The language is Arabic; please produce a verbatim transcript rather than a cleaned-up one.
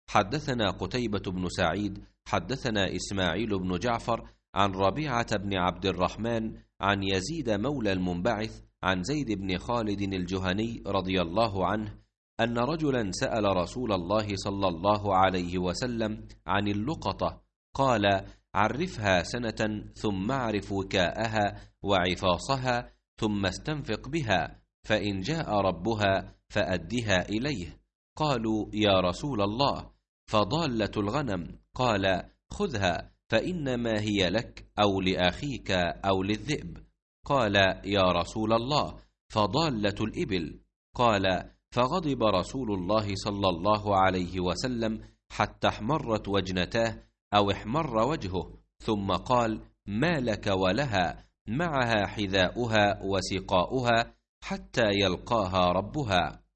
حدثنا قتيبة بن سعيد حدثنا إسماعيل بن جعفر عن ربيعة بن عبد الرحمن عن يزيد مولى المنبعث عن زيد بن خالد الجهني رضي الله عنه أن رجلا سأل رسول الله صلى الله عليه وسلم عن اللقطة، قال: عرفها سنة ثم اعرف وكاءها وعفاصها ثم استنفق بها، فإن جاء ربها فأدها إليه. قالوا: يا رسول الله، فضالة الغنم؟ قال: خذها فإنما هي لك أو لأخيك أو للذئب. قال: يا رسول الله، فضالة الإبل؟ قال: فغضب رسول الله صلى الله عليه وسلم حتى احمرت وجنتاه أو احمر وجهه، ثم قال: ما لك ولها؟ معها حذاؤها وسقاؤها حتى يلقاها ربها.